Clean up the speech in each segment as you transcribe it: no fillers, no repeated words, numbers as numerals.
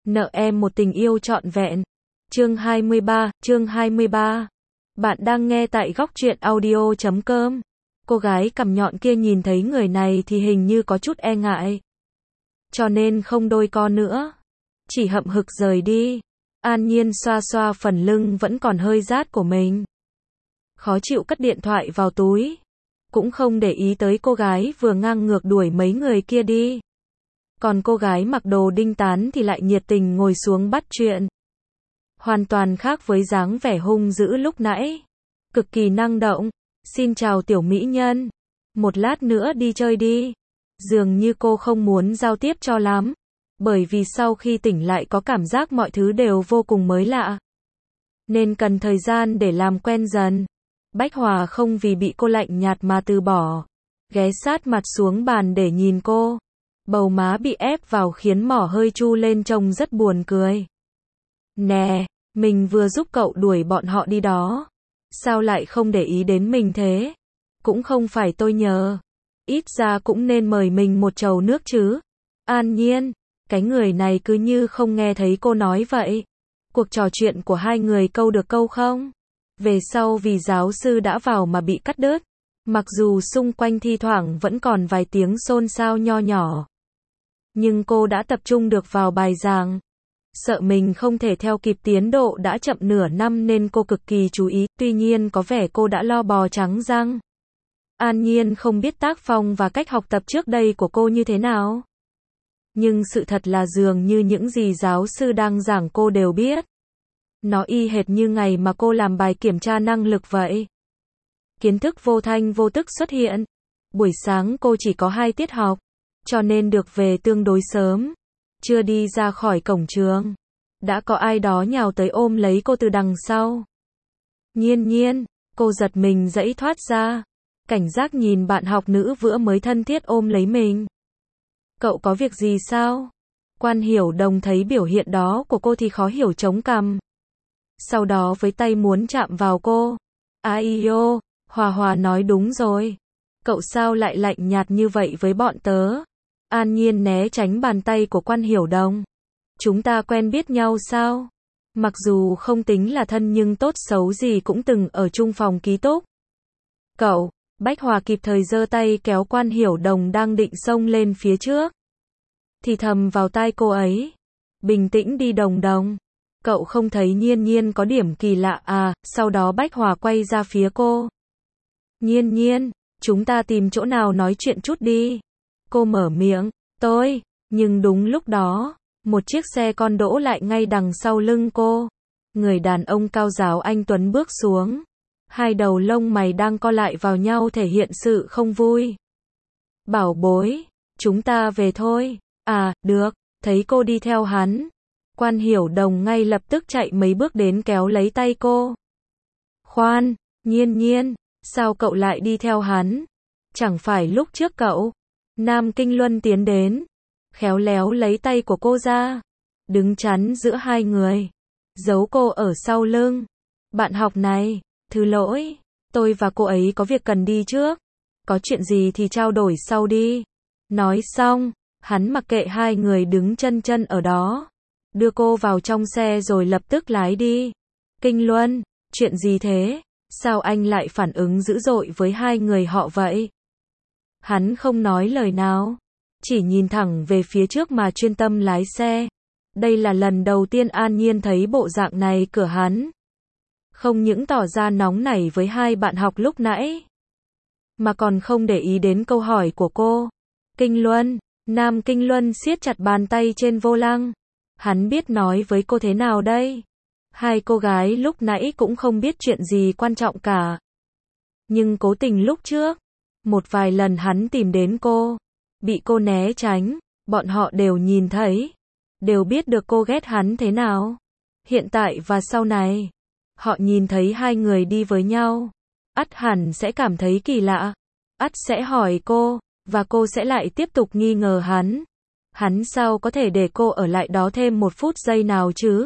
Nợ em một tình yêu trọn vẹn. Chương 23. Bạn đang nghe tại góc truyện audio.com. Cô gái cằm nhọn kia nhìn thấy người này thì hình như có chút e ngại. Cho nên không đôi co nữa. Chỉ hậm hực rời đi. An Nhiên xoa xoa phần lưng vẫn còn hơi rát của mình. Khó chịu cất điện thoại vào túi. Cũng không để ý tới cô gái vừa ngang ngược đuổi mấy người kia đi. Còn cô gái mặc đồ đinh tán thì lại nhiệt tình ngồi xuống bắt chuyện. Hoàn toàn khác với dáng vẻ hung dữ lúc nãy. Cực kỳ năng động. Xin chào tiểu mỹ nhân. Một lát nữa đi chơi đi. Dường như cô không muốn giao tiếp cho lắm. Bởi vì sau khi tỉnh lại có cảm giác mọi thứ đều vô cùng mới lạ. Nên cần thời gian để làm quen dần. Bách Hòa không vì bị cô lạnh nhạt mà từ bỏ. Ghé sát mặt xuống bàn để nhìn cô. Bầu má bị ép vào khiến mỏ hơi chu lên trông rất buồn cười. Nè, mình vừa giúp cậu đuổi bọn họ đi đó. Sao lại không để ý đến mình thế? Cũng không phải tôi nhờ. Ít ra cũng nên mời mình một chầu nước chứ. An Nhiên, cái người này cứ như không nghe thấy cô nói vậy. Cuộc trò chuyện của hai người câu được câu không? Về sau vì giáo sư đã vào mà bị cắt đứt. Mặc dù xung quanh thi thoảng vẫn còn vài tiếng xôn xao nho nhỏ. Nhưng cô đã tập trung được vào bài giảng. Sợ mình không thể theo kịp tiến độ đã chậm nửa năm nên cô cực kỳ chú ý, tuy nhiên có vẻ cô đã lo bò trắng răng. An Nhiên không biết tác phong và cách học tập trước đây của cô như thế nào. Nhưng sự thật là dường như những gì giáo sư đang giảng cô đều biết. Nó y hệt như ngày mà cô làm bài kiểm tra năng lực vậy. Kiến thức vô thanh vô tức xuất hiện. Buổi sáng cô chỉ có 2 tiết học, cho nên được về tương đối sớm. Chưa đi ra khỏi cổng trường, đã có ai đó nhào tới ôm lấy cô từ đằng sau. Nhiên, cô giật mình giãy thoát ra. Cảnh giác nhìn bạn học nữ vừa mới thân thiết ôm lấy mình. Cậu có việc gì sao? Quan Hiểu Đồng thấy biểu hiện đó của cô thì khó hiểu chống cằm. Sau đó với tay muốn chạm vào cô. Aiyo, Hòa nói đúng rồi. Cậu sao lại lạnh nhạt như vậy với bọn tớ? An Nhiên né tránh bàn tay của Quan Hiểu Đồng. Chúng ta quen biết nhau sao? Mặc dù không tính là thân nhưng tốt xấu gì cũng từng ở chung phòng ký túc. Cậu, Bách Hòa kịp thời giơ tay kéo Quan Hiểu Đồng đang định xông lên phía trước. Thì thầm vào tai cô ấy. Bình tĩnh đi Đồng. Cậu không thấy Nhiên có điểm kỳ lạ à? Sau đó Bách Hòa quay ra phía cô. Nhiên, chúng ta tìm chỗ nào nói chuyện chút đi. Cô mở miệng, nhưng đúng lúc đó, một chiếc xe con đỗ lại ngay đằng sau lưng cô. Người đàn ông cao ráo anh tuấn bước xuống. Hai đầu lông mày đang co lại vào nhau thể hiện sự không vui. Bảo bối, chúng ta về thôi. À, được, thấy cô đi theo hắn. Quan Hiểu Đồng ngay lập tức chạy mấy bước đến kéo lấy tay cô. Khoan, Nhiên, sao cậu lại đi theo hắn? Chẳng phải lúc trước cậu? Nam Kinh Luân tiến đến, khéo léo lấy tay của cô ra, đứng chắn giữa hai người, giấu cô ở sau lưng. Bạn học này, thứ lỗi, tôi và cô ấy có việc cần đi trước, có chuyện gì thì trao đổi sau đi. Nói xong, hắn mặc kệ hai người đứng chân ở đó, đưa cô vào trong xe rồi lập tức lái đi. Kinh Luân, chuyện gì thế? Sao anh lại phản ứng dữ dội với hai người họ vậy? Hắn không nói lời nào, chỉ nhìn thẳng về phía trước mà chuyên tâm lái xe. Đây là lần đầu tiên An Nhiên thấy bộ dạng này của hắn. Không những tỏ ra nóng nảy với hai bạn học lúc nãy, mà còn không để ý đến câu hỏi của cô. Kinh Luân, Nam Kinh Luân siết chặt bàn tay trên vô lăng. Hắn biết nói với cô thế nào đây? Hai cô gái lúc nãy cũng không biết chuyện gì quan trọng cả. Nhưng cố tình lúc trước, một vài lần hắn tìm đến cô, bị cô né tránh, bọn họ đều nhìn thấy, đều biết được cô ghét hắn thế nào. Hiện tại và sau này, họ nhìn thấy hai người đi với nhau, ắt hẳn sẽ cảm thấy kỳ lạ, ắt sẽ hỏi cô, và cô sẽ lại tiếp tục nghi ngờ hắn. Hắn sao có thể để cô ở lại đó thêm một phút giây nào chứ?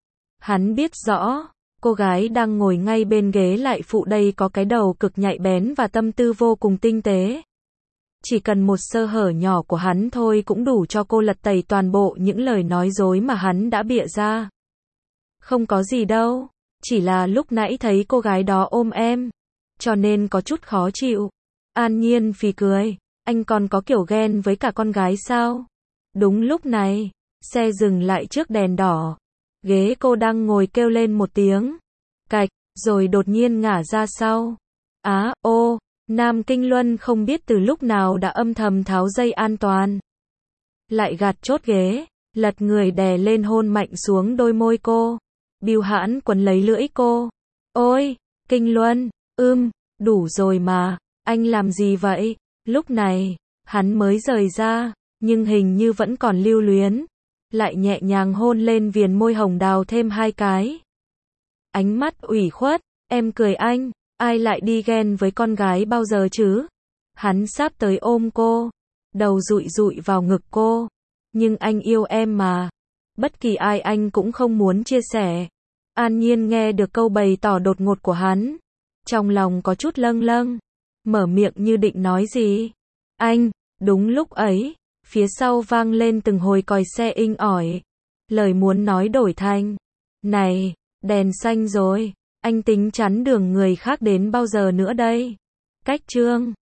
Hắn biết rõ, cô gái đang ngồi ngay bên ghế lại phụ đây có cái đầu cực nhạy bén và tâm tư vô cùng tinh tế. Chỉ cần một sơ hở nhỏ của hắn thôi cũng đủ cho cô lật tẩy toàn bộ những lời nói dối mà hắn đã bịa ra. Không có gì đâu, chỉ là lúc nãy thấy cô gái đó ôm em, cho nên có chút khó chịu. An Nhiên phì cười, anh còn có kiểu ghen với cả con gái sao? Đúng lúc này, xe dừng lại trước đèn đỏ. Ghế cô đang ngồi kêu lên một tiếng, cạch, rồi đột nhiên ngả ra sau. Ô, Nam Kinh Luân không biết từ lúc nào đã âm thầm tháo dây an toàn. Lại gạt chốt ghế, lật người đè lên hôn mạnh xuống đôi môi cô. Bưu Hãn quấn lấy lưỡi cô. Ôi, Kinh Luân, đủ rồi mà, anh làm gì vậy? Lúc này, hắn mới rời ra, nhưng hình như vẫn còn lưu luyến. Lại nhẹ nhàng hôn lên viền môi hồng đào thêm 2 cái. Ánh mắt ủy khuất, em cười anh, ai lại đi ghen với con gái bao giờ chứ? Hắn sắp tới ôm cô, đầu dụi dụi vào ngực cô. Nhưng anh yêu em mà. Bất kỳ ai anh cũng không muốn chia sẻ. An Nhiên nghe được câu bày tỏ đột ngột của hắn. Trong lòng có chút lâng lâng. Mở miệng như định nói gì. Anh, đúng lúc ấy, phía sau vang lên từng hồi còi xe inh ỏi. Lời muốn nói đổi thành. Này, đèn xanh rồi. Anh tính chắn đường người khác đến bao giờ nữa đây? Cách chương